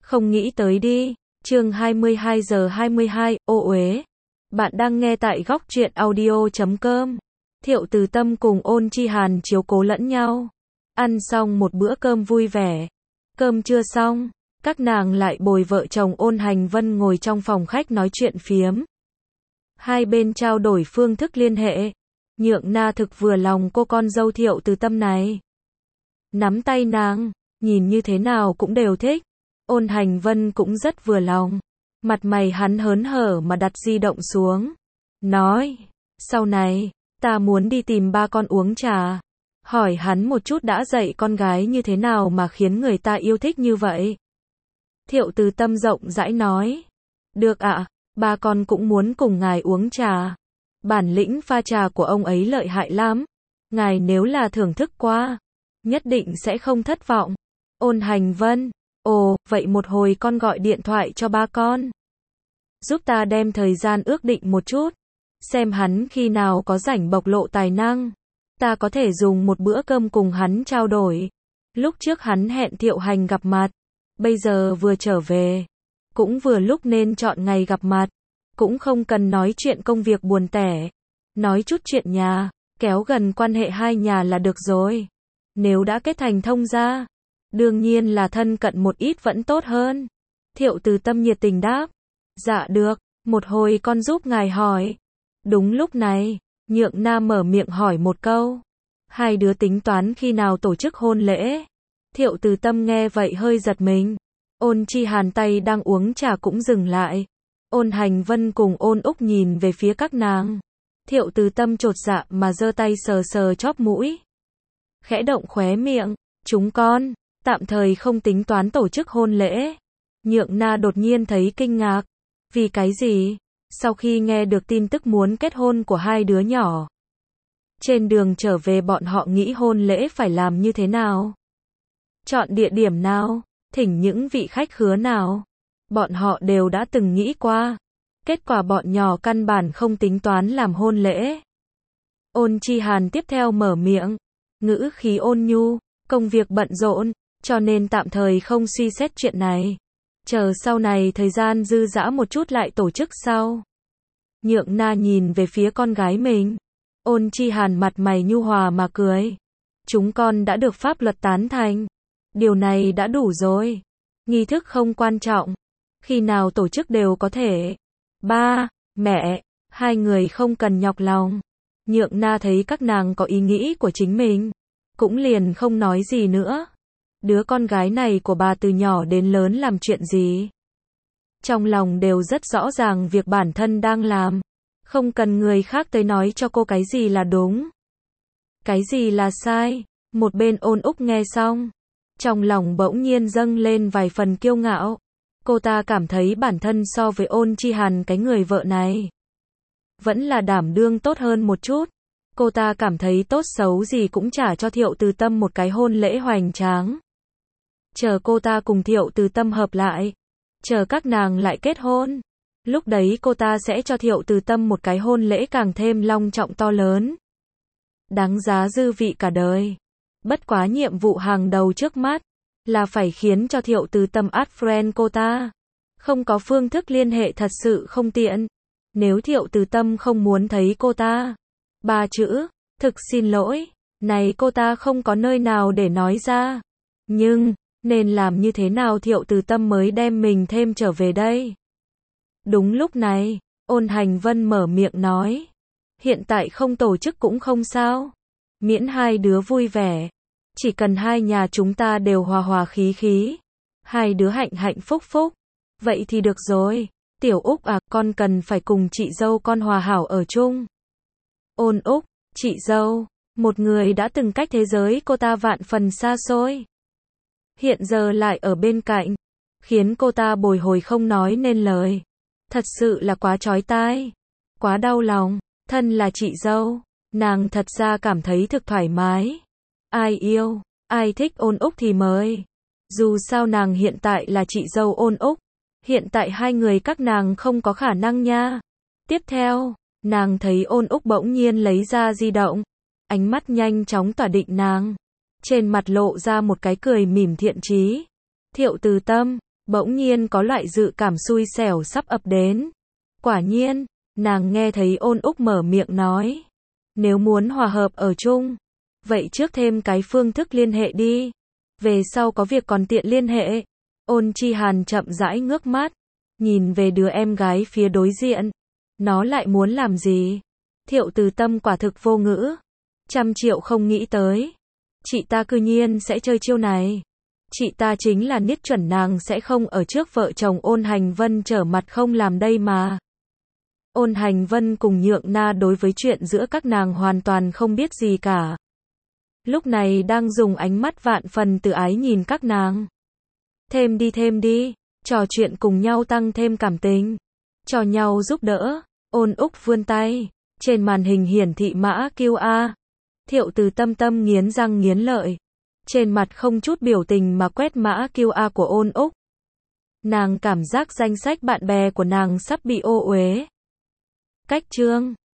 Không nghĩ tới đi. Chương 22 giờ 22, ô uế. Bạn đang nghe tại góc truyện audio.com. Thiệu Từ Tâm cùng Ôn Chi Hàn chiếu cố lẫn nhau. Ăn xong một bữa cơm vui vẻ. Cơm chưa xong, các nàng lại bồi vợ chồng Ôn Hành Vân ngồi trong phòng khách nói chuyện phiếm. Hai bên trao đổi phương thức liên hệ. Nhượng Na thực vừa lòng cô con dâu Thiệu Từ Tâm này. Nắm tay nàng, nhìn như thế nào cũng đều thích. Ôn Hành Vân cũng rất vừa lòng. Mặt mày hắn hớn hở mà đặt di động xuống. Nói, sau này, ta muốn đi tìm ba con uống trà. Hỏi hắn một chút đã dạy con gái như thế nào mà khiến người ta yêu thích như vậy. Thiệu Từ Tâm rộng rãi nói. Được ạ, ba con cũng muốn cùng ngài uống trà. Bản lĩnh pha trà của ông ấy lợi hại lắm. Ngài nếu là thưởng thức qua, nhất định sẽ không thất vọng. Ôn Hành Vân. Ồ, vậy một hồi con gọi điện thoại cho ba con. Giúp ta đem thời gian ước định một chút. Xem hắn khi nào có rảnh bộc lộ tài năng. Ta có thể dùng một bữa cơm cùng hắn trao đổi. Lúc trước hắn hẹn Thiệu Hành gặp mặt. Bây giờ vừa trở về. Cũng vừa lúc nên chọn ngày gặp mặt. Cũng không cần nói chuyện công việc buồn tẻ. Nói chút chuyện nhà. Kéo gần quan hệ hai nhà là được rồi. Nếu đã kết thành thông gia, đương nhiên là thân cận một ít vẫn tốt hơn. Thiệu Từ Tâm nhiệt tình đáp. Dạ được, một hồi con giúp ngài hỏi. Đúng lúc này, Nhượng Na mở miệng hỏi một câu. Hai đứa tính toán khi nào tổ chức hôn lễ? Thiệu Từ Tâm nghe vậy hơi giật mình. Ôn Chi Hàn tay đang uống trà cũng dừng lại. Ôn Hành Vân cùng Ôn Úc nhìn về phía các nàng. Thiệu Từ Tâm chột dạ mà giơ tay sờ sờ chóp mũi. Khẽ động khóe miệng. Chúng con tạm thời không tính toán tổ chức hôn lễ. Nhượng Na đột nhiên thấy kinh ngạc. Vì cái gì? Sau khi nghe được tin tức muốn kết hôn của hai đứa nhỏ. Trên đường trở về bọn họ nghĩ hôn lễ phải làm như thế nào? Chọn địa điểm nào? Thỉnh những vị khách khứa nào? Bọn họ đều đã từng nghĩ qua. Kết quả bọn nhỏ căn bản không tính toán làm hôn lễ. Ôn Chi Hàn tiếp theo mở miệng. Ngữ khí ôn nhu. Công việc bận rộn, cho nên tạm thời không suy xét chuyện này. Chờ sau này thời gian dư dả một chút lại tổ chức sau. Nhượng Na nhìn về phía con gái mình. Ôn Chi Hàn mặt mày nhu hòa mà cười. Chúng con đã được pháp luật tán thành. Điều này đã đủ rồi. Nghi thức không quan trọng. Khi nào tổ chức đều có thể. Ba, mẹ, hai người không cần nhọc lòng. Nhượng Na thấy các nàng có ý nghĩ của chính mình. Cũng liền không nói gì nữa. Đứa con gái này của bà từ nhỏ đến lớn làm chuyện gì? Trong lòng đều rất rõ ràng việc bản thân đang làm. Không cần người khác tới nói cho cô cái gì là đúng. Cái gì là sai. Một bên Ôn Úc nghe xong. Trong lòng bỗng nhiên dâng lên vài phần kiêu ngạo. Cô ta cảm thấy bản thân so với Ôn Chi Hàn cái người vợ này. Vẫn là đảm đương tốt hơn một chút. Cô ta cảm thấy tốt xấu gì cũng trả cho Thiệu Từ Tâm một cái hôn lễ hoành tráng. Chờ cô ta cùng Thiệu Từ Tâm hợp lại. Chờ các nàng lại kết hôn. Lúc đấy cô ta sẽ cho Thiệu Từ Tâm một cái hôn lễ càng thêm long trọng to lớn. Đáng giá dư vị cả đời. Bất quá nhiệm vụ hàng đầu trước mắt là phải khiến cho Thiệu Từ Tâm add friend cô ta. Không có phương thức liên hệ thật sự không tiện. Nếu Thiệu Từ Tâm không muốn thấy cô ta. Ba chữ, thực xin lỗi, này cô ta không có nơi nào để nói ra. Nhưng, nên làm như thế nào Thiệu Từ Tâm mới đem mình thêm trở về đây? Đúng lúc này, Ôn Hành Vân mở miệng nói. Hiện tại không tổ chức cũng không sao. Miễn hai đứa vui vẻ. Chỉ cần hai nhà chúng ta đều hòa hòa khí khí. Hai đứa hạnh hạnh phúc phúc. Vậy thì được rồi. Tiểu Úc à, con cần phải cùng chị dâu con hòa hảo ở chung. Ôn Úc, chị dâu, một người đã từng cách thế giới cô ta vạn phần xa xôi. Hiện giờ lại ở bên cạnh, khiến cô ta bồi hồi không nói nên lời. Thật sự là quá chói tai, quá đau lòng. Thân là chị dâu, nàng thật ra cảm thấy thực thoải mái. Ai yêu, ai thích Ôn Úc thì mời. Dù sao nàng hiện tại là chị dâu Ôn Úc. Hiện tại hai người các nàng không có khả năng nha. Tiếp theo, nàng thấy Ôn Úc bỗng nhiên lấy ra di động. Ánh mắt nhanh chóng tỏa định nàng. Trên mặt lộ ra một cái cười mỉm thiện chí. Thiệu Từ Tâm, Bỗng nhiên có loại dự cảm xui xẻo sắp ập đến. Quả nhiên, nàng nghe thấy Ôn Úc mở miệng nói. Nếu muốn hòa hợp ở chung, vậy trước thêm cái phương thức liên hệ đi. Về sau có việc còn tiện liên hệ. Ôn Chi Hàn chậm rãi ngước mắt, nhìn về đứa em gái phía đối diện. Nó lại muốn làm gì? Thiệu Từ Tâm quả thực vô ngữ. 100.000.000 không nghĩ tới. Chị ta cư nhiên sẽ chơi chiêu này. Chị ta chính là niết chuẩn nàng sẽ không ở trước vợ chồng Ôn Hành Vân trở mặt không làm đây mà. Ôn Hành Vân cùng Nhượng Na đối với chuyện giữa các nàng hoàn toàn không biết gì cả. Lúc này đang dùng ánh mắt vạn phần từ ái nhìn các nàng. Thêm đi, trò chuyện cùng nhau tăng thêm cảm tình. Cho nhau giúp đỡ. Ôn Úc vươn tay. Trên màn hình hiển thị mã QR. Thiệu Từ Tâm nghiến răng nghiến lợi. Trên mặt không chút biểu tình mà quét mã QR của Ôn Úc. Nàng cảm giác danh sách bạn bè của nàng sắp bị ô uế. Cách chương